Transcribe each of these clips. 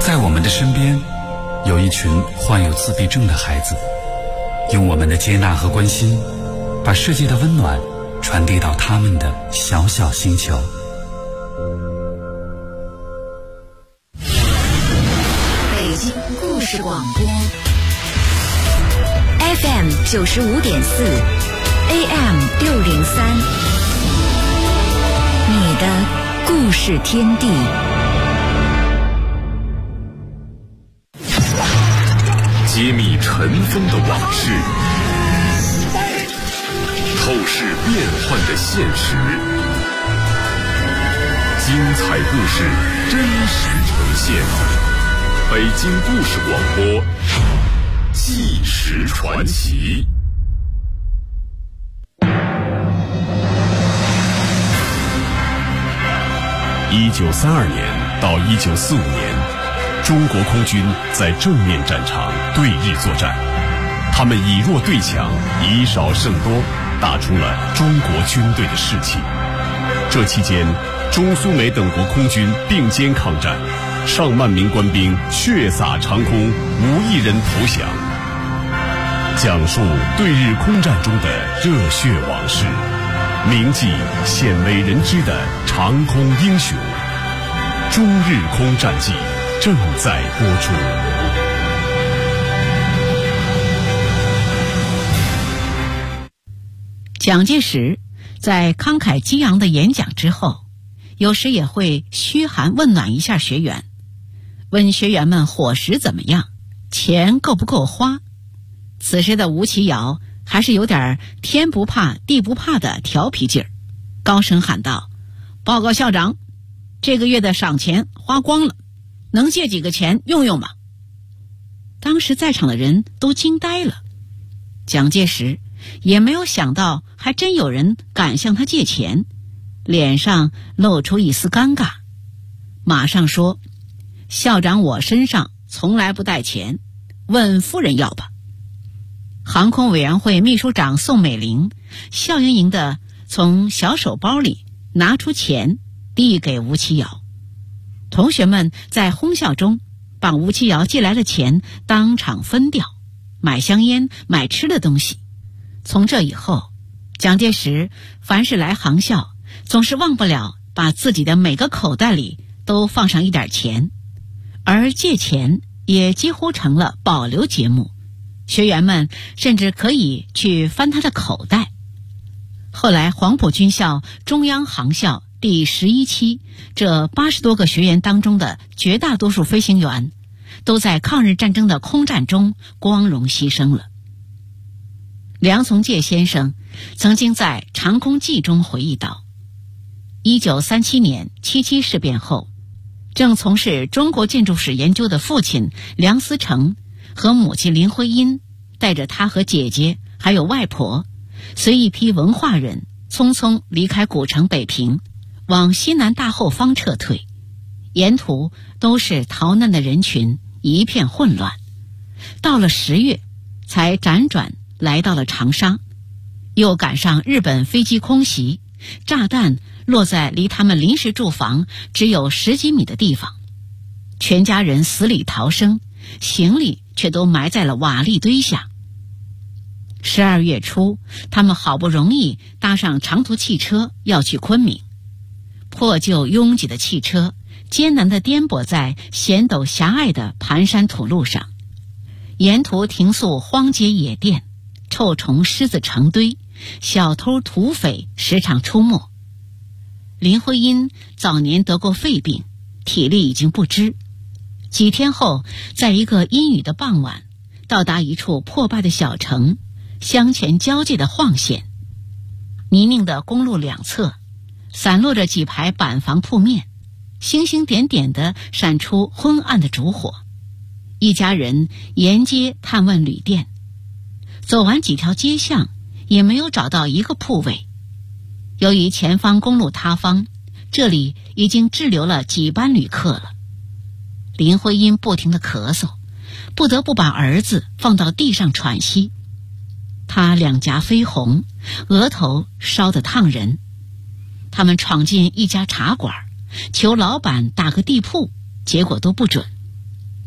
在我们的身边，有一群患有自闭症的孩子，用我们的接纳和关心，把世界的温暖传递到他们的小小星球。 北京故事广播 FM 95.4 AM 603，你的故事天地。 揭秘尘封的往事，透视变幻的现实，精彩故事真实呈现。北京故事广播，纪实传奇。1932年到1945年。中国空军在正面战场对日作战，他们以弱对强，以少胜多，打出了中国军队的士气。这期间，中苏美等国空军并肩抗战，上万名官兵血洒长空，无一人投降。讲述对日空战中的热血往事，铭记鲜为人知的长空英雄。中日空战记正在播出。 蒋介石在慷慨激昂的演讲之后，有时也会嘘寒问暖一下学员，问学员们伙食怎么样，钱够不够花。此时的吴奇瑶还是有点天不怕地不怕的调皮劲儿，高声喊道：报告校长，这个月的赏钱花光了，能借几个钱用用吗？当时在场的人都惊呆了，蒋介石也没有想到还真有人敢向他借钱，脸上露出一丝尴尬，马上说：校长我身上从来不带钱，问夫人要吧。航空委员会秘书长宋美龄笑盈盈地从小手包里拿出钱递给吴奇瑶，同学们在哄笑中把吴奇瑶借来的钱当场分掉，买香烟，买吃的东西。从这以后，蒋介石凡是来航校，总是忘不了把自己的每个口袋里都放上一点钱，而借钱也几乎成了保留节目，学员们甚至可以去翻他的口袋。后来黄埔军校中央航校第11期，这80多个学员当中的绝大多数飞行员都在抗日战争的空战中光荣牺牲了。梁从诫先生曾经在《长空记》中回忆道，1937年77事变后，正从事中国建筑史研究的父亲梁思成和母亲林徽因带着他和姐姐还有外婆，随一批文化人匆匆离开古城北平，往西南大后方撤退，沿途都是逃难的人群，一片混乱。到了10月，才辗转来到了长沙，又赶上日本飞机空袭，炸弹落在离他们临时住房只有10几米的地方，全家人死里逃生，行李却都埋在了瓦砾堆下。12月初，他们好不容易搭上长途汽车要去昆明，破旧拥挤的汽车艰难地颠簸在险陡狭隘的盘山土路上，沿途停宿荒街野店，臭虫虱子成堆，小偷土匪时常出没。林徽因早年得过肺病，体力已经不支，几天后，在一个阴雨的傍晚，到达一处破败的小城，乡前交界的晃县。泥泞的公路两侧散落着几排板房铺面，星星点点地闪出昏暗的烛火。一家人沿街探问旅店，走完几条街巷也没有找到一个铺位。由于前方公路塌方，这里已经滞留了几班旅客了。林徽因不停地咳嗽，不得不把儿子放到地上喘息。她两颊绯红，额头烧得烫人。他们闯进一家茶馆，求老板打个地铺，结果都不准。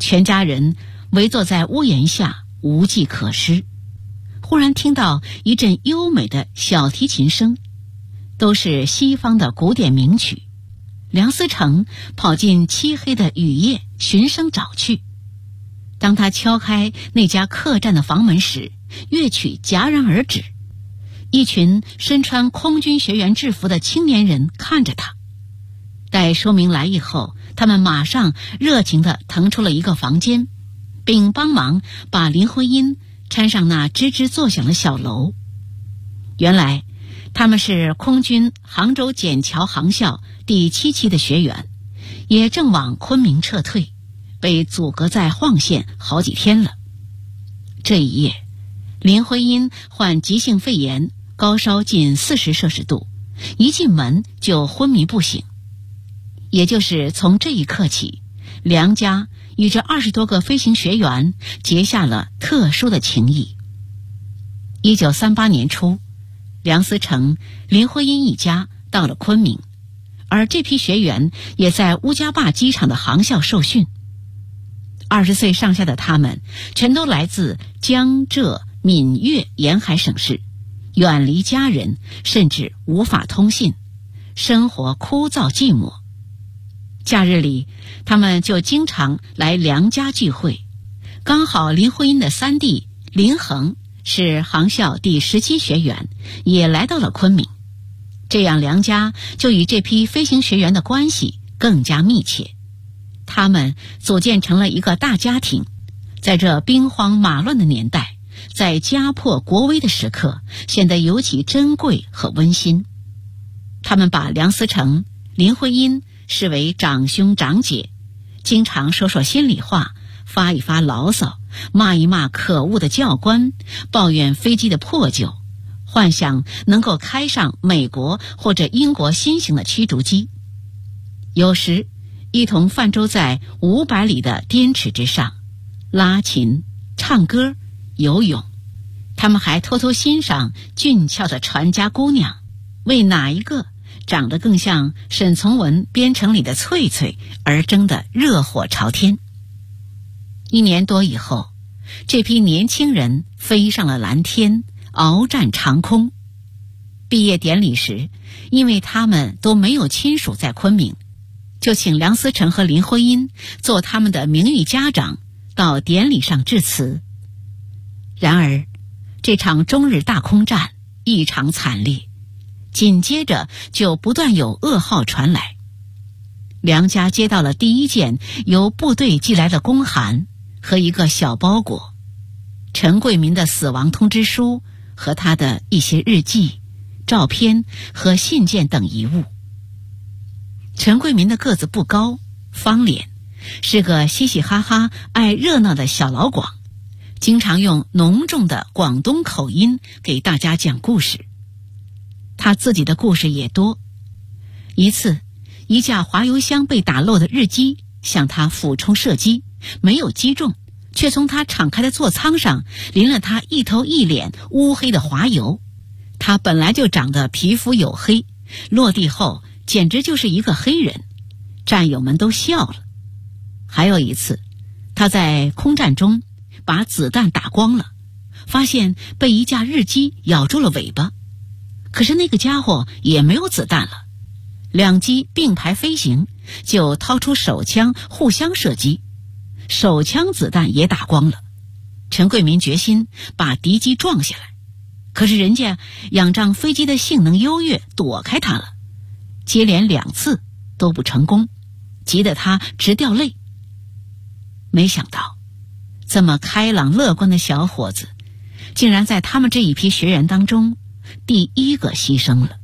全家人围坐在屋檐下，无计可施。忽然听到一阵优美的小提琴声，都是西方的古典名曲。梁思成跑进漆黑的雨夜，循声找去。当他敲开那家客栈的房门时，乐曲戛然而止。一群身穿空军学员制服的青年人看着他。待说明来意后，他们马上热情地腾出了一个房间，并帮忙把林徽因搀上那吱吱作响的小楼。原来他们是空军杭州笕桥航校第7期的学员，也正往昆明撤退，被阻隔在晃县好几天了。这一夜，林徽因患急性肺炎，高烧近40摄氏度，一进门就昏迷不醒。也就是从这一刻起，梁家与这20多个飞行学员结下了特殊的情谊。1938年初，梁思成、林徽因一家到了昆明，而这批学员也在乌家坝机场的航校受训。20岁上下的他们全都来自江浙闽粤沿海省市，远离家人，甚至无法通信，生活枯燥寂寞。假日里，他们就经常来梁家聚会。刚好林徽因的三弟林衡是航校第17学员，也来到了昆明。这样梁家就与这批飞行学员的关系更加密切。他们组建成了一个大家庭，在这兵荒马乱的年代，在家破国危的时刻，显得尤其珍贵和温馨。他们把梁思成、林徽因视为长兄长姐，经常说说心里话，发一发牢骚，骂一骂可恶的教官，抱怨飞机的破旧，幻想能够开上美国或者英国新型的驱逐机。有时一同泛舟在500里的滇池之上，拉琴、唱歌、游泳。他们还偷偷欣赏俊俏的船家姑娘，为哪一个长得更像沈从文编程里的翠翠而争得热火朝天。1年多以后，这批年轻人飞上了蓝天，鏖战长空。毕业典礼时，因为他们都没有亲属在昆明，就请梁思成和林徽因做他们的名誉家长，到典礼上致辞。然而这场中日大空战异常惨烈，紧接着就不断有噩耗传来。梁家接到了第一件由部队寄来的公函和一个小包裹，陈桂民的死亡通知书和他的一些日记、照片和信件等遗物。陈桂民的个子不高，方脸，是个嘻嘻哈哈、爱热闹的小老广，经常用浓重的广东口音给大家讲故事。他自己的故事也多。一次，一架滑油箱被打漏的日机向他俯冲射击，没有击中，却从他敞开的座舱上淋了他一头一脸乌黑的滑油。他本来就长得皮肤黝黑，落地后简直就是一个黑人，战友们都笑了。还有一次，他在空战中把子弹打光了，发现被一架日机咬住了尾巴，可是那个家伙也没有子弹了。两机并排飞行，就掏出手枪互相射击，手枪子弹也打光了。陈桂民决心把敌机撞下来，可是人家仰仗飞机的性能优越躲开他了，接连2次都不成功，急得他直掉泪。没想到这么开朗乐观的小伙子，竟然在他们这一批学员当中第一个牺牲了。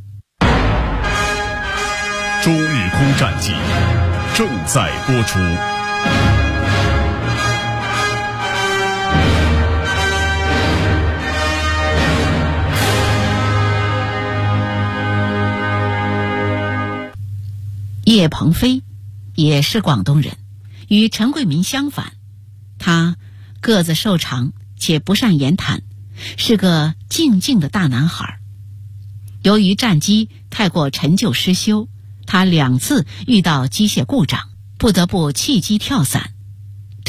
中日空战记正在播出。 叶鹏飞也是广东人，与陈桂民相反，他个子瘦长且不善言谈，是个静静的大男孩。由于战机太过陈旧失修，他2次遇到机械故障，不得不弃机跳伞。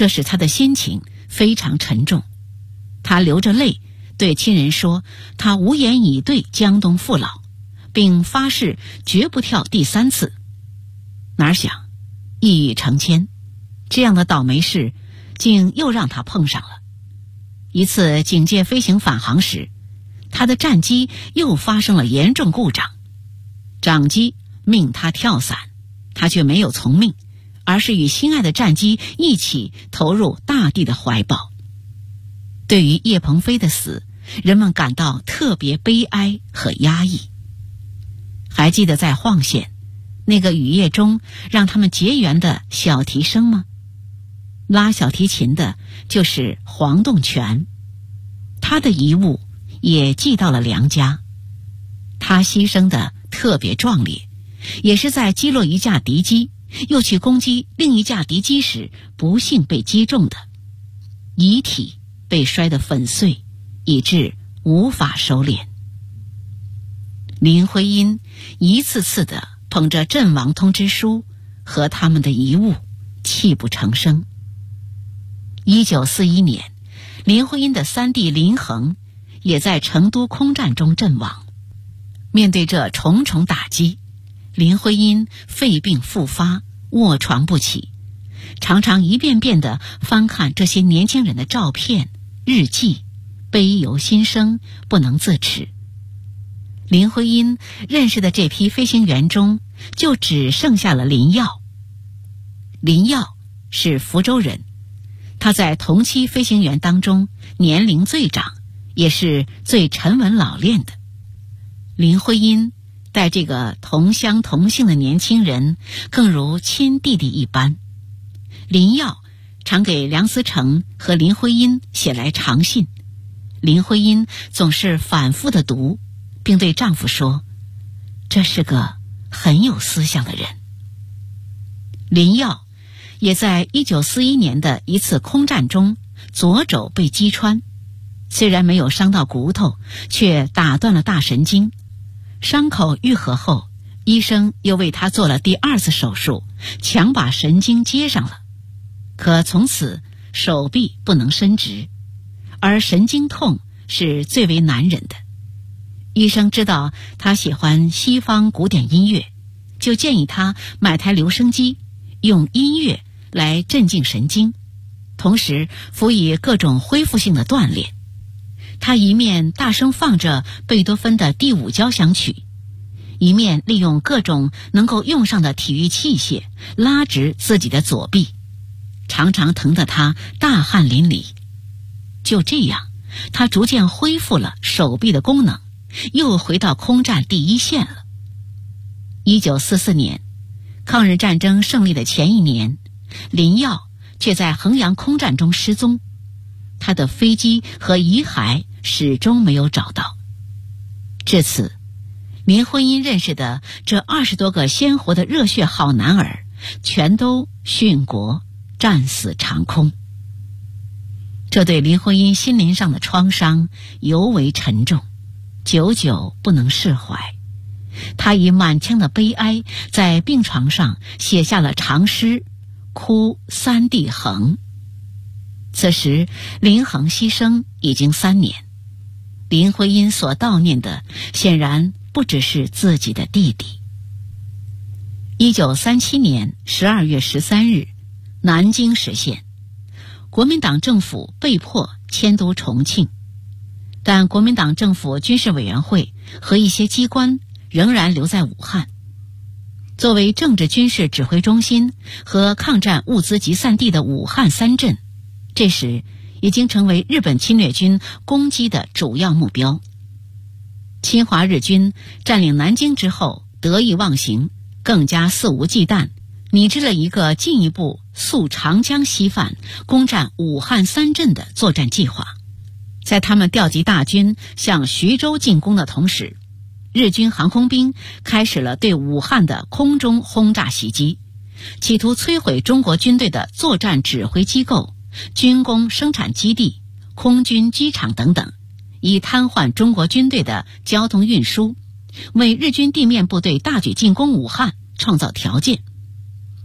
这使他的心情非常沉重。他流着泪对亲人说，他无言以对江东父老，并发誓绝不跳第3次。哪想一语成千，这样的倒霉事竟又让他碰上了。一次警戒飞行返航时，他的战机又发生了严重故障，长机命他跳伞，他却没有从命，而是与心爱的战机一起投入大地的怀抱。对于叶鹏飞的死，人们感到特别悲哀和压抑。还记得在晃县那个雨夜中让他们结缘的小提生吗？拉小提琴的就是黄栋全，他的遗物也寄到了梁家。他牺牲的特别壮烈，也是在击落一架敌机，又去攻击另一架敌机时不幸被击中的，遗体被摔得粉碎，以致无法收敛。林徽因一次次地捧着阵亡通知书和他们的遗物，泣不成声。1941年，林徽因的3弟林衡也在成都空战中阵亡。面对这重重打击，林徽因肺病复发，卧床不起，常常一遍遍地翻看这些年轻人的照片、日记，悲由心生，不能自持。林徽因认识的这批飞行员中，就只剩下了林耀。林耀是福州人，他在同期飞行员当中年龄最长，也是最沉稳老练的。林徽因待这个同乡同姓的年轻人更如亲弟弟一般。林耀常给梁思成和林徽因写来长信，林徽因总是反复地读，并对丈夫说，这是个很有思想的人。林耀也在1941年的一次空战中左肘被击穿，虽然没有伤到骨头，却打断了大神经。伤口愈合后，医生又为他做了第2次手术，强把神经接上了。可从此手臂不能伸直，而神经痛是最为难忍的。医生知道他喜欢西方古典音乐，就建议他买台留声机，用音乐来镇静神经，同时辅以各种恢复性的锻炼。他一面大声放着贝多芬的第5交响曲，一面利用各种能够用上的体育器械拉直自己的左臂，常常疼得他大汗淋漓。就这样，他逐渐恢复了手臂的功能，又回到空战第1线了。1944年，抗日战争胜利的前一年，林耀却在衡阳空战中失踪，他的飞机和遗骸始终没有找到。至此，林徽因认识的这20多个鲜活的热血好男儿，全都殉国，战死长空。这对林徽因心灵上的创伤尤为沉重，久久不能释怀。她以满腔的悲哀，在病床上写下了长诗《哭3弟衡》。此时林衡牺牲已经3年，林徽因所悼念的显然不只是自己的弟弟。1937年12月13日，南京实现，国民党政府被迫迁都重庆，但国民党政府军事委员会和一些机关仍然留在武汉。作为政治军事指挥中心和抗战物资集散地的武汉3镇，这时已经成为日本侵略军攻击的主要目标。侵华日军占领南京之后得意忘形，更加肆无忌惮，拟制了一个进一步溯长江西泛攻占武汉3镇的作战计划。在他们调集大军向徐州进攻的同时，日军航空兵开始了对武汉的空中轰炸袭击，企图摧毁中国军队的作战指挥机构、军工生产基地、空军机场等等，以瘫痪中国军队的交通运输，为日军地面部队大举进攻武汉创造条件。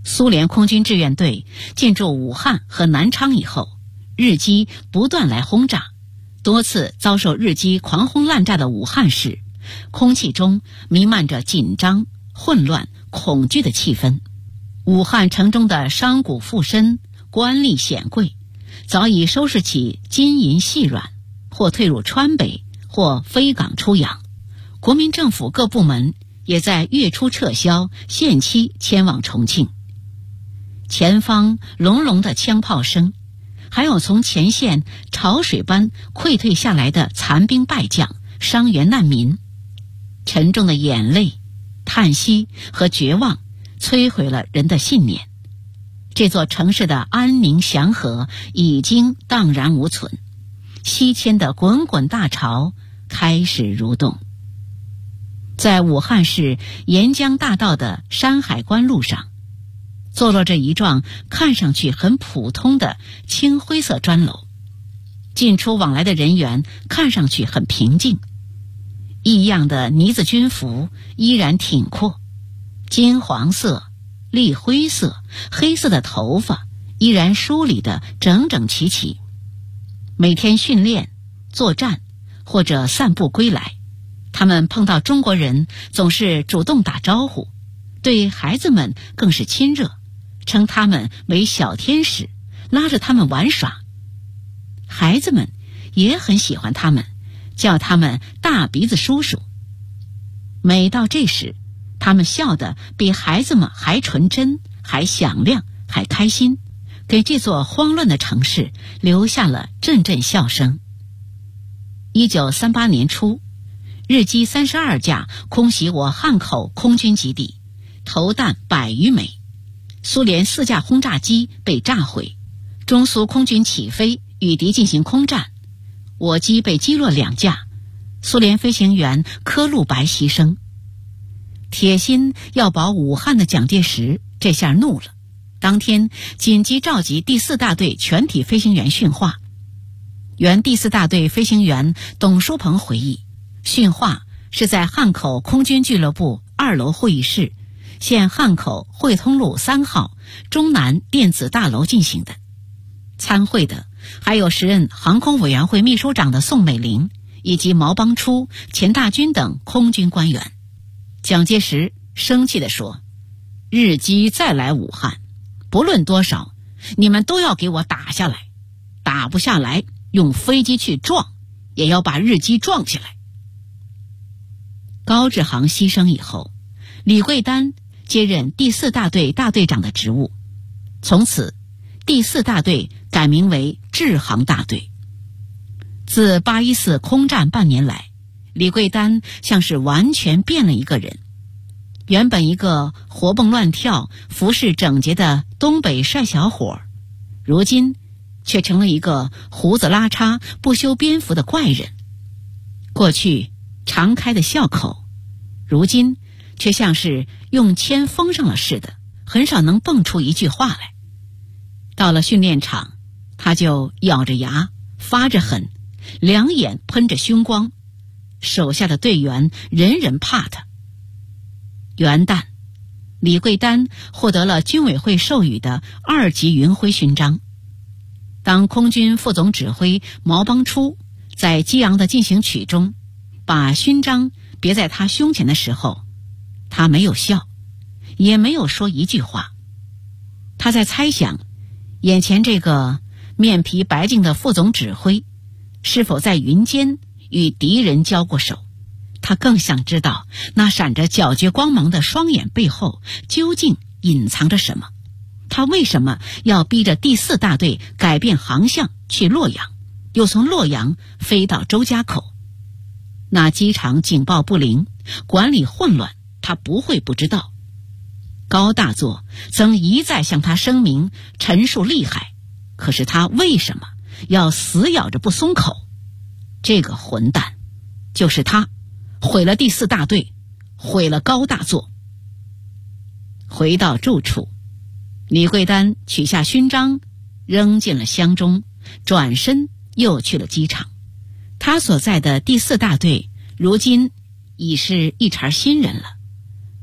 苏联空军志愿队进驻武汉和南昌以后，日机不断来轰炸，多次遭受日机狂轰滥炸的武汉市，空气中弥漫着紧张、混乱、恐惧的气氛。武汉城中的商贾富绅、官吏显贵，早已收拾起金银细软，或退入川北，或飞港出洋。国民政府各部门也在月初撤销，限期迁往重庆。前方隆隆的枪炮声，还有从前线潮水般溃退下来的残兵败将、伤员难民，沉重的眼泪、叹息和绝望摧毁了人的信念。这座城市的安宁祥和已经荡然无存，西迁的滚滚大潮开始蠕动。在武汉市沿江大道的山海关路上，坐落着一幢看上去很普通的青灰色砖楼，进出往来的人员看上去很平静。异样的呢子军服依然挺阔，金黄色、栗灰色、黑色的头发依然梳理得整整齐齐。每天训练、作战或者散步归来，他们碰到中国人总是主动打招呼，对孩子们更是亲热，称他们为小天使，拉着他们玩耍。孩子们也很喜欢他们，叫他们大鼻子叔叔。每到这时，他们笑得比孩子们还纯真，还响亮，还开心，给这座慌乱的城市留下了阵阵笑声。1938年初，日机32架空袭我汉口空军基地，投弹100余枚，苏联4架轰炸机被炸毁，中苏空军起飞与敌进行空战，我机被击落2架，苏联飞行员柯路白牺牲。铁心要保武汉的蒋介石这下怒了，当天紧急召集第4大队全体飞行员训话。原第4大队飞行员董书鹏回忆，训话是在汉口空军俱乐部2楼会议室，现汉口汇通路3号中南电子大楼进行的。参会的还有时任航空委员会秘书长的宋美龄，以及毛邦初、钱大钧等空军官员。蒋介石生气地说，日机再来武汉，不论多少，你们都要给我打下来，打不下来用飞机去撞，也要把日机撞起来。高志航牺牲以后，李桂丹接任第4大队大队长的职务，从此第4大队改名为志航大队。自814空战半年来，李桂丹像是完全变了一个人。原本一个活蹦乱跳、服饰整洁的东北帅小伙，如今却成了一个胡子拉碴、不修边幅的怪人。过去常开的笑口，如今却像是用铅封上了似的，很少能蹦出一句话来。到了训练场，他就咬着牙，发着狠，两眼喷着凶光，手下的队员人人怕他。元旦，李桂丹获得了军委会授予的2级云辉勋章。当空军副总指挥毛邦初在激昂的进行曲中把勋章别在他胸前的时候，他没有笑，也没有说一句话。他在猜想，眼前这个面皮白净的副总指挥是否在云间与敌人交过手。他更想知道那闪着皎洁光芒的双眼背后究竟隐藏着什么。他为什么要逼着第4大队改变航向去洛阳，又从洛阳飞到周家口？那机场警报不灵，管理混乱，他不会不知道。高大作曾一再向他声明陈述厉害，可是他为什么要死咬着不松口？这个混蛋就是他，毁了第4大队，毁了高大作。回到住处，李桂丹取下勋章，扔进了箱中，转身又去了机场。他所在的第4大队如今已是一茬新人了，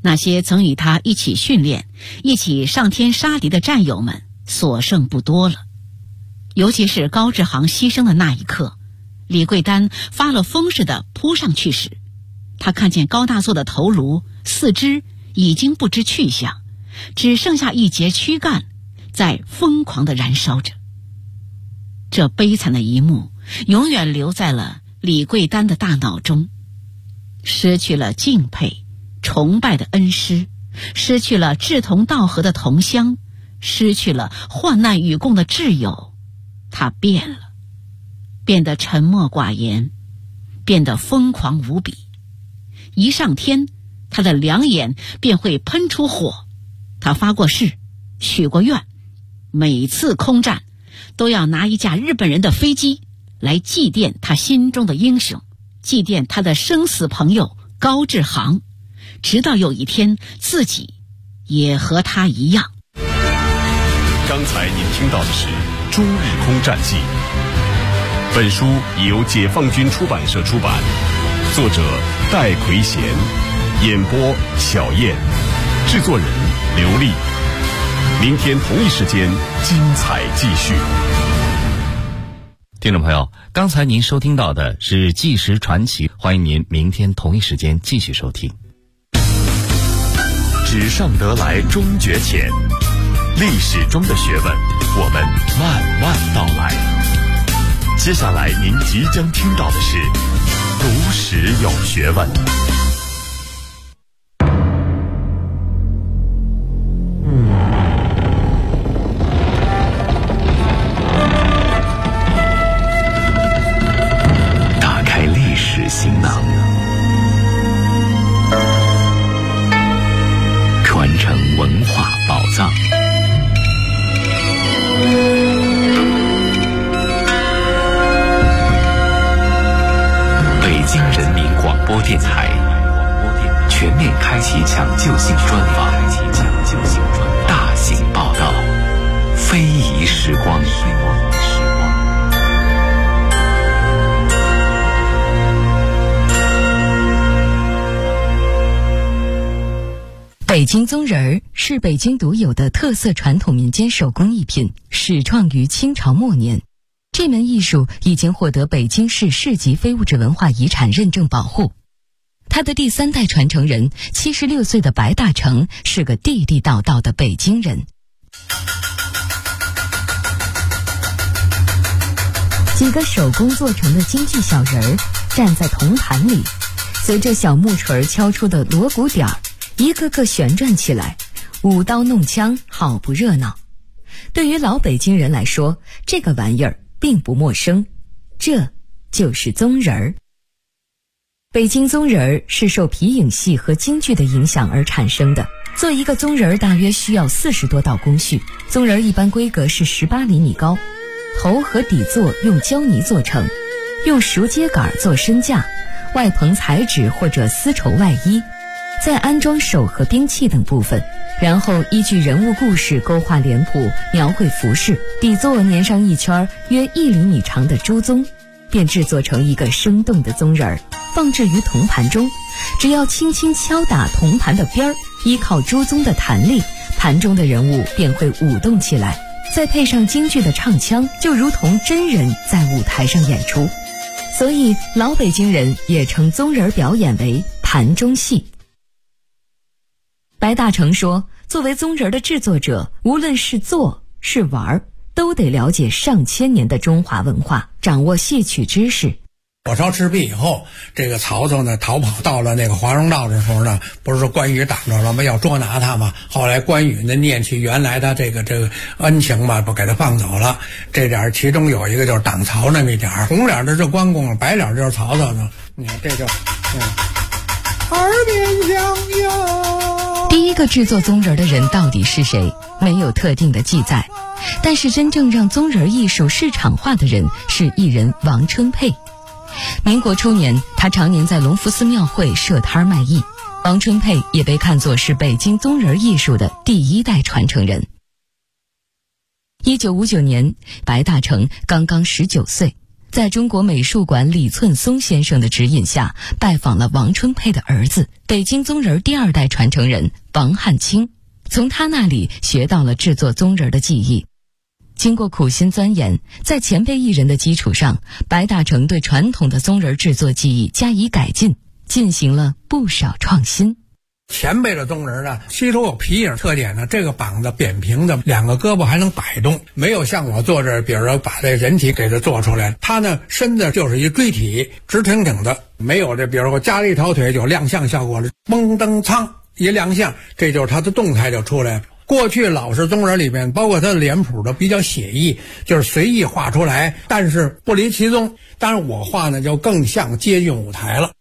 那些曾与他一起训练、一起上天杀敌的战友们所剩不多了。尤其是高志航牺牲的那一刻，李桂丹发了疯似的扑上去时，他看见高大作的头颅、四肢已经不知去向，只剩下一截躯干在疯狂地燃烧着。这悲惨的一幕永远留在了李桂丹的大脑中，失去了敬佩、崇拜的恩师，失去了志同道合的同乡，失去了患难与共的挚友。他变了，变得沉默寡言，变得疯狂无比。一上天，他的两眼便会喷出火。他发过誓，许过愿，每次空战都要拿一架日本人的飞机来祭奠他心中的英雄，祭奠他的生死朋友高志航，直到有一天自己也和他一样。 刚才您听到的是《中日空战记》，本书由解放军出版社出版，作者戴奎贤，演播小燕，制作人刘丽。明天同一时间精彩继续。 听众朋友，刚才您收听到的是纪实传奇，欢迎您明天同一时间继续收听。 纸上得来终觉浅，历史中的学问我们慢慢道来。接下来您即将听到的是读史有学问。 打开历史行囊，传承文化宝藏。北京人民广播电台全面开启抢救性专访，大型报道，非遗时光。 北京宗人儿是北京独有的特色传统民间手工艺品，始创于清朝末年。这门艺术已经获得北京市市级非物质文化遗产认证保护。他的第三代传承人76岁的白大成是个地地道道的北京人。几个手工做成的京剧小人儿站在铜盘里，随着小木锤敲出的锣鼓点儿，一个个旋转起来，舞刀弄枪，好不热闹。对于老北京人来说，这个玩意儿并不陌生，这就是宗人儿。北京宗人儿是受皮影戏和京剧的影响而产生的。做一个宗人儿大约需要40多道工序。宗人儿一般规格是18厘米高，头和底座用胶泥做成，用熟秸秆做身架，外棚彩纸或者丝绸外衣，再安装手和兵器等部分，然后依据人物故事勾画脸谱，描绘服饰，底座粘上一圈约1厘米长的猪鬃，便制作成一个生动的宗人儿，放置于铜盘中。只要轻轻敲打铜盘的边儿，依靠猪鬃的弹力，盘中的人物便会舞动起来，再配上京剧的唱腔，就如同真人在舞台上演出。所以老北京人也称宗人表演为盘中戏。白大成说，作为宗人的制作者，无论是做是玩，都得了解上千年的中华文化，掌握戏曲知识。 火烧赤壁以后，这个曹操呢逃跑到了那个华容道的时候呢，不是说关羽挡着了吗？要捉拿他嘛。后来关羽呢念起原来的这个恩情嘛，不给他放走了。这点其中有一个就是挡曹那么一点，红脸的是关公，白脸就是曹操呢。你看这就耳边响哟。 第一个制作宗人的人到底是谁？没有特定的记载。但是真正让宗人艺术市场化的人是艺人王春佩。民国初年，他常年在隆福寺庙会设摊卖艺。王春佩也被看作是北京宗人艺术的第一代传承人。1959年，白大成刚刚19岁， 在中国美术馆李寸松先生的指引下，拜访了王春佩的儿子，北京宗人第2代传承人王汉卿，从他那里学到了制作宗人的技艺。经过苦心钻研，在前辈艺人的基础上，白大成对传统的宗人制作技艺加以改进，进行了不少创新。 前辈的宗人呢，吸收有皮影特点呢，这个膀子扁平的，2个胳膊还能摆动，没有像我坐这，比如说把这人体给它做出来，他呢身子就是一锥体，直挺挺的，没有这，比如说加了一条腿就亮相效果了，嘣噔噌一亮相，这就是他的动态就出来了。过去老式宗人里面，包括他的脸谱都比较写意，就是随意画出来，但是不离其宗。当然我画呢就更像接近舞台了。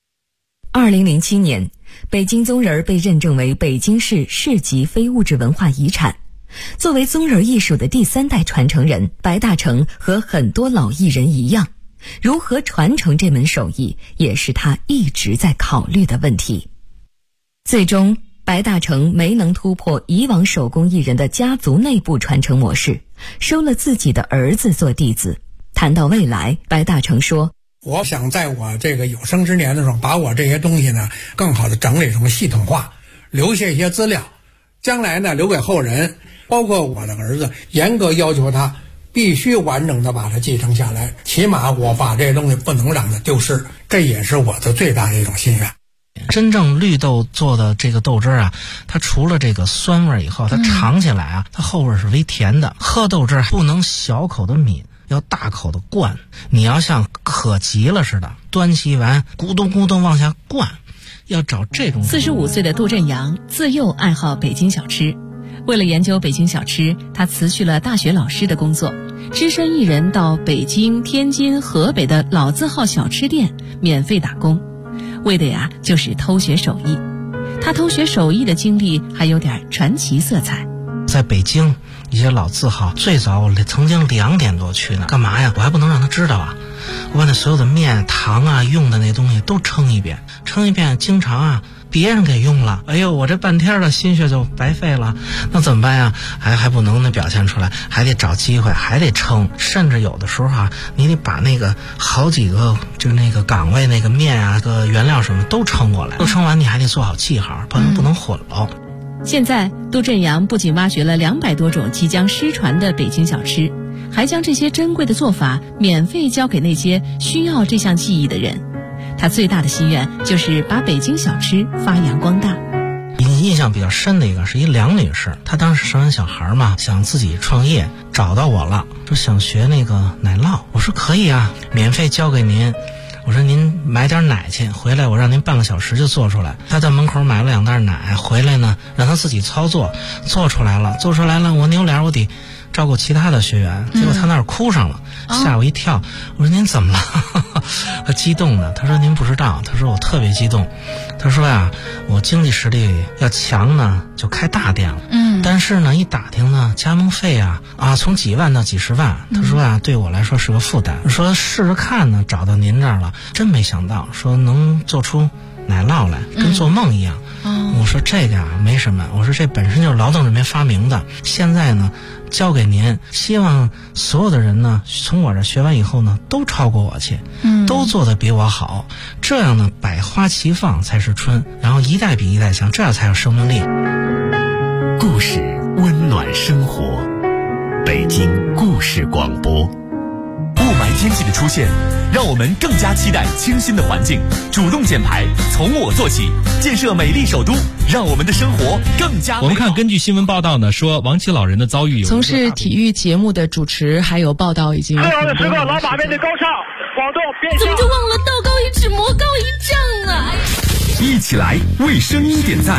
2007年，北京宗人被认证为北京市市级非物质文化遗产。作为宗人艺术的第3代传承人，白大成和很多老艺人一样，如何传承这门手艺，也是他一直在考虑的问题。最终，白大成没能突破以往手工艺人的家族内部传承模式，收了自己的儿子做弟子。谈到未来，白大成说， 我想在我这个有生之年的时候，把我这些东西呢更好的整理成系统化，留下一些资料，将来呢留给后人，包括我的儿子，严格要求他必须完整的把它继承下来，起码我把这些东西不能让它丢失，这也是我的最大的一种心愿。 真正绿豆做的这个豆汁啊，它除了这个酸味以后，它尝起来啊，它后味是微甜的。喝豆汁不能小口的抿，要大口的灌，你要像渴急了似的，端起碗咕咚咕咚往下灌，要找这种。 45岁的杜振阳自幼爱好北京小吃，为了研究北京小吃，他辞去了大学老师的工作，只身一人到北京、天津、河北的老字号小吃店免费打工，为的呀就是偷学手艺。他偷学手艺的经历还有点传奇色彩。 在北京一些老字号，最早我曾经2点多去呢，干嘛呀？我还不能让他知道啊！我把那所有的面、糖啊、用的那东西都称一遍，经常啊别人给用了，哎呦，我这半天的心血就白费了，那怎么办呀？还不能表现出来，还得找机会，还得称，甚至有的时候啊，你得把那个好几个就是那个岗位那个面啊、个原料什么都称过来，都称完你还得做好记号，不能混了。 现在杜振阳不仅挖掘了200多种即将失传的北京小吃，还将这些珍贵的做法免费交给那些需要这项技艺的人。他最大的心愿就是把北京小吃发扬光大。 印象比较深的一个是一梁女士，她当时生完小孩嘛，想自己创业，找到我了，说想学那个奶酪。我说可以啊，免费教给您。我说您买点奶去，回来我让您半个小时就做出来。他在门口买了2袋奶，回来呢让他自己操作，做出来了，我扭脸我得照顾其他的学员，结果他那儿哭上了，吓我一跳。我说您怎么了？他激动的，他说您不知道，他说我特别激动，他说呀，我经济实力要强呢就开大店了，但是呢一打听呢加盟费啊从几万到几十万，他说啊对我来说是个负担，说试试看呢，找到您这儿了，真没想到说能做出奶酪来，跟做梦一样。我说这个啊没什么，我说这本身就是劳动人民发明的，现在呢交给您，希望所有的人呢从我这学完以后呢都超过我去，都做得比我好，这样呢百花齐放才是春，然后一代比一代强，这样才有生命力。 故事温暖生活，北京故事广播。雾霾天气的出现，让我们更加期待清新的环境，主动减排，从我做起，建设美丽首都，让我们的生活更加美好。 我们看，根据新闻报道呢，说亡妻老人的遭遇有从事体育节目的主持还有报道已经。 最后的时刻，老马面对高唱，广东变相。 怎么就忘了道高一尺，魔高一丈啊！ 一起来为声音点赞。